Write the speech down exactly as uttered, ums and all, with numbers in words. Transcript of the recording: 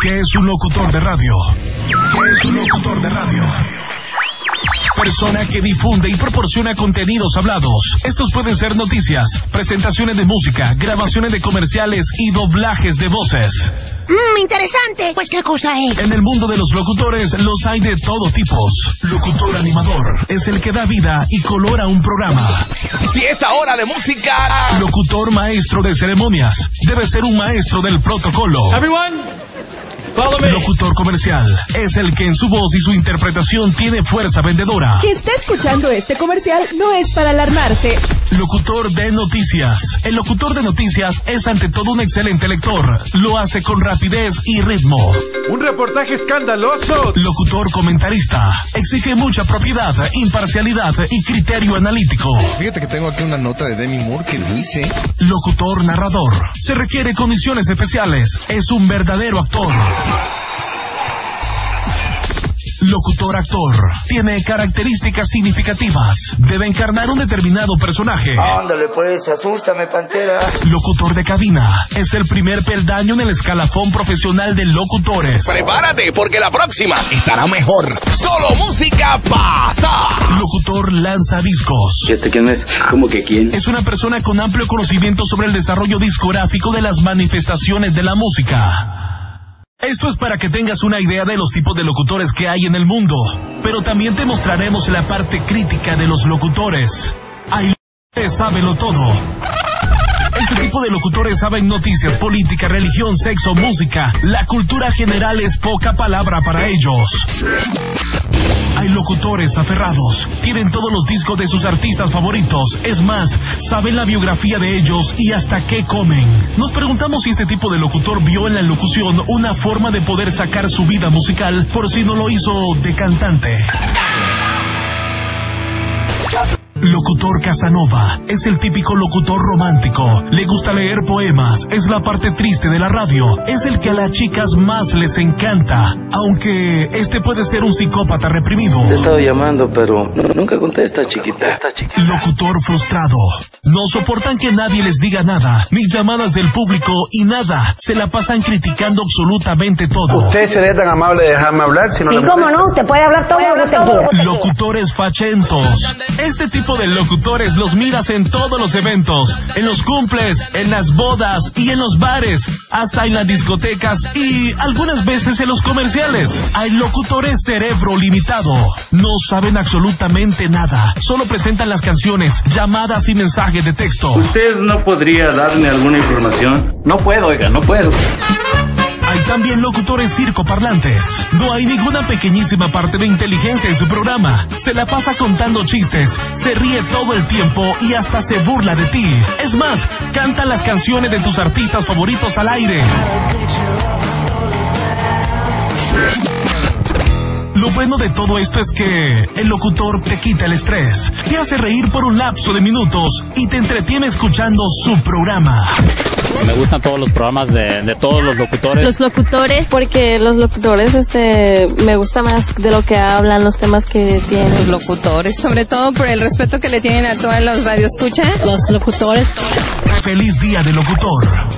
¿Qué es un locutor de radio? ¿Qué es un locutor de radio? Persona que difunde y proporciona contenidos hablados. Estos pueden ser noticias, presentaciones de música, grabaciones de comerciales y doblajes de voces. Mmm, interesante. Pues, ¿qué cosa es? En el mundo de los locutores los hay de todo tipos. Locutor animador es el que da vida y colora un programa. Fiesta, hora de música. Locutor maestro de ceremonias. Debe ser un maestro del protocolo. Everyone, follow me. Locutor comercial es el que en su voz y su interpretación tiene fuerza vendedora. Que está escuchando este comercial no es para alarmarse. Locutor de noticias. El locutor de noticias es ante todo un excelente lector. Lo hace con rapidez y ritmo. Un reportaje escandaloso. Locutor comentarista. Exige mucha propiedad, imparcialidad y criterio analítico. Fíjate que tengo aquí una nota de Demi Moore que dice... Locutor narrador. Se requiere condiciones especiales. Es un verdadero actor. Locutor actor. Tiene características significativas. Debe encarnar un determinado personaje. Ándale pues, asústame, pantera. Locutor de cabina. Es el primer peldaño en el escalafón profesional de locutores. Prepárate, porque la próxima estará mejor. Solo música pasa. Locutor lanza discos. ¿Y este quién es? ¿Cómo que quién? Es una persona con amplio conocimiento sobre el desarrollo discográfico de las manifestaciones de la música. Esto es para que tengas una idea de los tipos de locutores que hay en el mundo, pero también te mostraremos la parte crítica de los locutores. Hay locutores sábelo todo. Este tipo de locutores saben noticias, política, religión, sexo, música. La cultura general es poca palabra para ellos. Hay locutores aferrados. Tienen todos los discos de sus artistas favoritos. Es más, saben la biografía de ellos y hasta qué comen. Nos preguntamos si este tipo de locutor vio en la locución una forma de poder sacar su vida musical por si no lo hizo de cantante. Locutor Casanova es el típico locutor romántico. Le gusta leer poemas, es la parte triste de la radio. Es el que a las chicas más les encanta, aunque este puede ser un psicópata reprimido. Te he estado llamando, pero no, nunca contesta, chiquita. Locutor frustrado. No soportan que nadie les diga nada, ni llamadas del público y nada. Se la pasan criticando absolutamente todo. ¿Usted sería tan amable de dejarme hablar? Si no sí, cómo no, usted puede hablar todo lo que usted quiera. Locutores fachentos. Este tipo de locutores los miras en todos los eventos, en los cumples, en las bodas y en los bares, hasta en las discotecas y algunas veces en los comerciales. Hay locutores cerebro limitado. No saben absolutamente nada. Solo presentan las canciones, llamadas y mensajes de texto. ¿Usted no podría darme alguna información? No puedo, oiga, no puedo. Hay también locutores circoparlantes. No hay ninguna pequeñísima parte de inteligencia en su programa. Se la pasa contando chistes, se ríe todo el tiempo y hasta se burla de ti. Es más, canta las canciones de tus artistas favoritos al aire. Lo bueno de todo esto es que el locutor te quita el estrés, te hace reír por un lapso de minutos y te entretiene escuchando su programa. Me gustan todos los programas de, de todos los locutores. Los locutores, porque los locutores, este, me gusta más de lo que hablan, los temas que tienen. Los locutores, sobre todo por el respeto que le tienen a todas las radioescuchas. Los locutores. Feliz día de locutor.